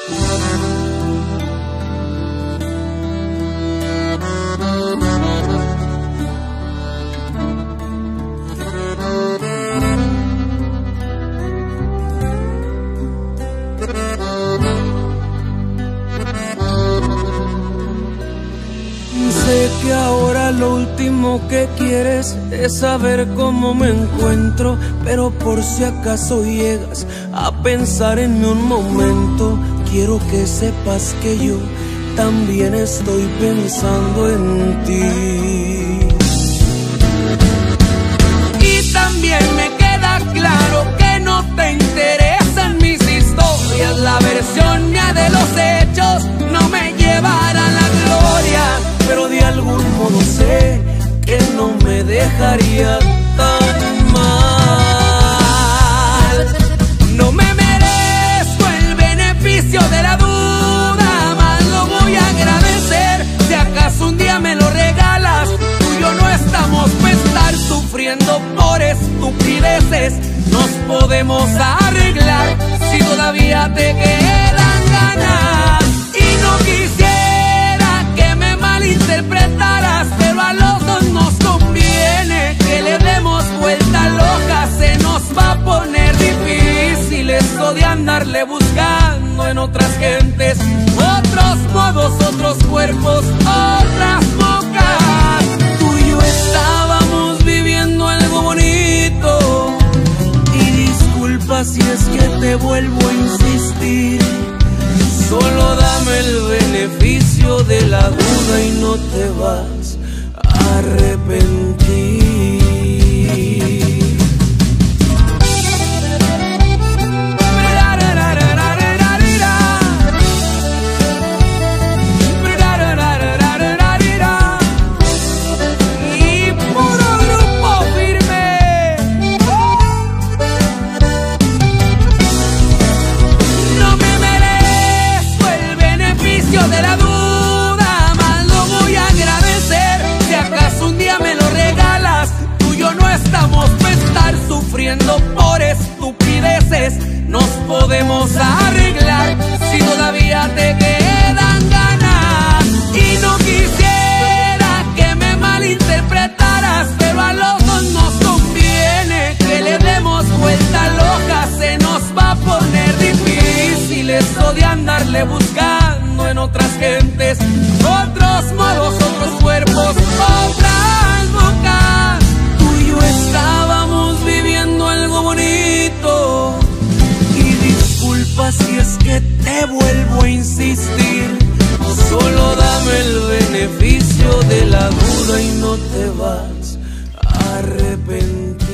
Sé que ahora lo último que quieres es saber cómo me encuentro, pero por si acaso llegas a pensar en mí un momento, quiero que sepas que yo también estoy pensando en ti. Y también me queda claro que no te interesan mis historias, la versión mía de los hechos no me llevará a la gloria, pero de algún modo sé que no me dejaría tan mal. No me merezco el beneficio de la duda, más lo voy a agradecer si acaso un día me lo regalas. Tú y yo no estamos para estar sufriendo por estupideces, nos podemos arreglar si todavía te quedan ganas. Y no quisiera que me malinterpretaras, pero a los dos nos conviene que le demos vuelta loca. Se nos va a poner difícil esto de andarle buscando en otras gentes, otros modos, otros cuerpos, otras bocas. Tú y yo estábamos viviendo algo bonito, y disculpa si es que te vuelvo a insistir, solo dame el beneficio de la duda y no te vas a arrepentir. Y puro grupo firme. No me merezco el beneficio de la duda, más lo voy a agradecer si acaso un día me lo regalas. Tú y yo no estamos para estar sufriendo por estupideces, nos podemos arreglar si todavía te quedan ganas. Y no quisiera que me malinterpretaras, pero a los dos nos conviene que le demos vuelta loca. Se nos va a poner difícil esto de andarle buscando en otras gentes, otros modos, otros cuerpos, otras bocas. Tú y yo estábamos viviendo algo bonito, y disculpa si es que te vuelvo a insistir, solo dame el beneficio de la duda y no te vas a arrepentir.